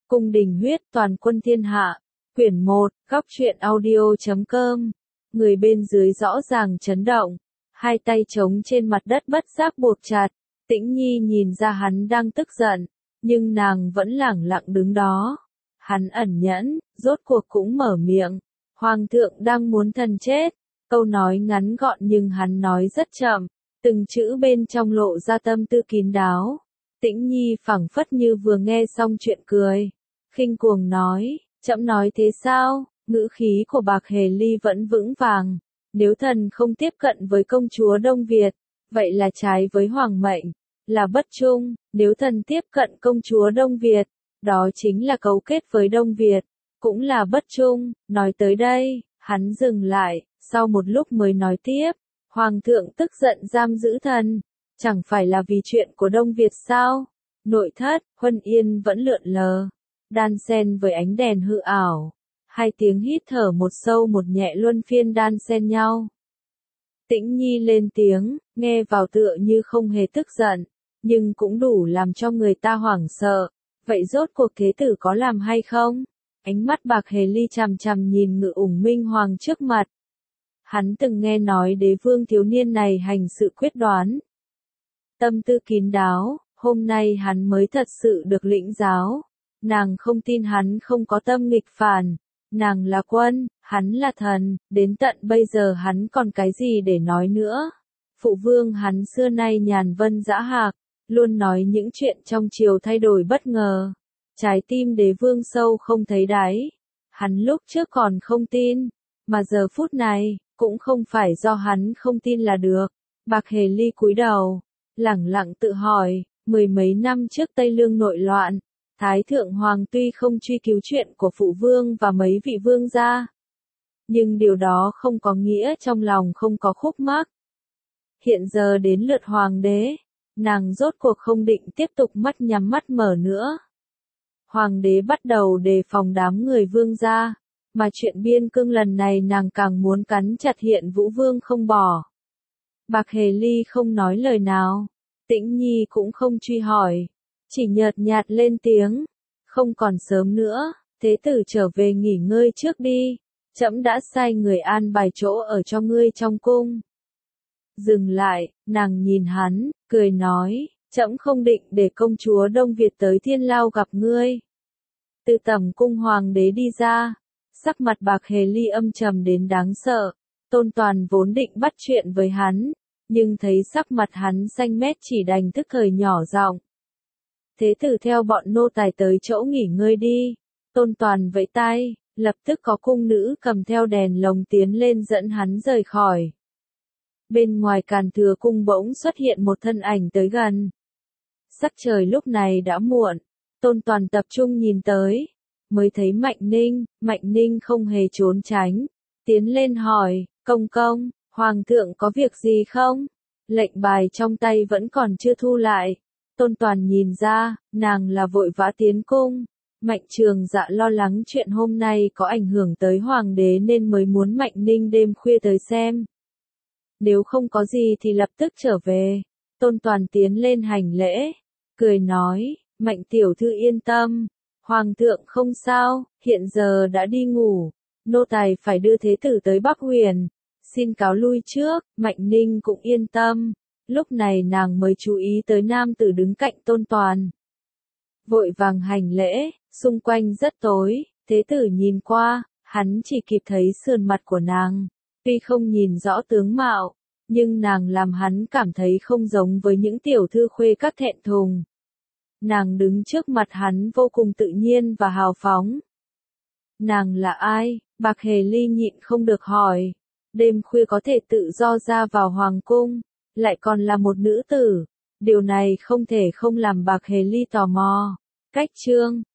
Cung đình huyết toàn quân thiên hạ. Quyển 1, góc truyện audio.com. Người bên dưới rõ ràng chấn động. Hai tay trống trên mặt đất bất giác buộc chặt. Tĩnh Nhi nhìn ra hắn đang tức giận. Nhưng nàng vẫn lẳng lặng đứng đó. Hắn ẩn nhẫn, rốt cuộc cũng mở miệng. Hoàng thượng đang muốn thần chết. Câu nói ngắn gọn nhưng hắn nói rất chậm. Từng chữ bên trong lộ ra tâm tư kín đáo. Tĩnh Nhi phảng phất như vừa nghe xong chuyện cười. Khinh cuồng nói, trẫm nói thế sao? Ngữ khí của Bạc Hề Ly vẫn vững vàng. Nếu thần không tiếp cận với công chúa Đông Việt, vậy là trái với hoàng mệnh, là bất trung. Nếu thần tiếp cận công chúa Đông Việt, đó chính là cấu kết với Đông Việt, cũng là bất trung. Nói tới đây, hắn dừng lại, sau một lúc mới nói tiếp. Hoàng thượng tức giận giam giữ thần, chẳng phải là vì chuyện của Đông Việt sao? Nội thất, Huân Yên vẫn lượn lờ, đan xen với ánh đèn hư ảo. Hai tiếng hít thở một sâu một nhẹ luân phiên đan xen nhau. Tĩnh Nhi lên tiếng, nghe vào tựa như không hề tức giận, nhưng cũng đủ làm cho người ta hoảng sợ. Vậy rốt cuộc thế tử có làm hay không? Ánh mắt Bạc Hề Ly chằm chằm nhìn Ngự Ủng Minh Hoàng trước mặt. Hắn từng nghe nói đế vương thiếu niên này hành sự quyết đoán, tâm tư kín đáo, hôm nay hắn mới thật sự được lĩnh giáo. Nàng không tin hắn không có tâm nghịch phản. Nàng là quân, hắn là thần, đến tận bây giờ hắn còn cái gì để nói nữa. Phụ vương hắn xưa nay nhàn vân dã hạc, luôn nói những chuyện trong triều thay đổi bất ngờ. Trái tim đế vương sâu không thấy đáy. Hắn lúc trước còn không tin, mà giờ phút này, cũng không phải do hắn không tin là được. Bạc Hề Ly cúi đầu, lẳng lặng tự hỏi, mười mấy năm trước Tây Lương nội loạn, Thái Thượng Hoàng tuy không truy cứu chuyện của phụ vương và mấy vị vương gia, nhưng điều đó không có nghĩa trong lòng không có khúc mắc. Hiện giờ đến lượt Hoàng đế, nàng rốt cuộc không định tiếp tục mắt nhắm mắt mở nữa. Hoàng đế bắt đầu đề phòng đám người vương gia, mà chuyện biên cương lần này nàng càng muốn cắn chặt Hiện Vũ Vương không bỏ. Bạc Hề Ly không nói lời nào, Tĩnh Nhi cũng không truy hỏi, chỉ nhợt nhạt lên tiếng, không còn sớm nữa, thế tử trở về nghỉ ngơi trước đi, trẫm đã sai người an bài chỗ ở cho ngươi trong cung. Dừng lại, nàng nhìn hắn, cười nói, trẫm không định để công chúa Đông Việt tới Thiên Lao gặp ngươi. Từ tầm cung hoàng đế đi ra, sắc mặt Bạc Hề Ly âm trầm đến đáng sợ. Tôn Toàn vốn định bắt chuyện với hắn, nhưng thấy sắc mặt hắn xanh mét chỉ đành tức thời nhỏ giọng. Thế tử theo bọn nô tài tới chỗ nghỉ ngơi đi. Tôn Toàn vẫy tay, lập tức có cung nữ cầm theo đèn lồng tiến lên dẫn hắn rời khỏi. Bên ngoài Càn Thừa cung bỗng xuất hiện một thân ảnh tới gần. Sắc trời lúc này đã muộn, Tôn Toàn tập trung nhìn tới, mới thấy Mạnh Ninh không hề trốn tránh, tiến lên hỏi, công công, Hoàng thượng có việc gì không? Lệnh bài trong tay vẫn còn chưa thu lại. Tôn Toàn nhìn ra, nàng là vội vã tiến cung. Mạnh Trường Dạ lo lắng chuyện hôm nay có ảnh hưởng tới Hoàng đế nên mới muốn Mạnh Ninh đêm khuya tới xem. Nếu không có gì thì lập tức trở về. Tôn Toàn tiến lên hành lễ, cười nói, Mạnh tiểu thư yên tâm, Hoàng thượng không sao, hiện giờ đã đi ngủ, nô tài phải đưa thế tử tới Bắc Huyền, xin cáo lui trước. Mạnh Ninh cũng yên tâm, lúc này nàng mới chú ý tới nam tử đứng cạnh Tôn Toàn. Vội vàng hành lễ, xung quanh rất tối, thế tử nhìn qua, hắn chỉ kịp thấy sườn mặt của nàng, tuy không nhìn rõ tướng mạo, nhưng nàng làm hắn cảm thấy không giống với những tiểu thư khuê các thẹn thùng. Nàng đứng trước mặt hắn vô cùng tự nhiên và hào phóng. Nàng là ai? Bạc Hề Ly nhịn không được hỏi. Đêm khuya có thể tự do ra vào hoàng cung, lại còn là một nữ tử. Điều này không thể không làm Bạc Hề Ly tò mò. Cách chương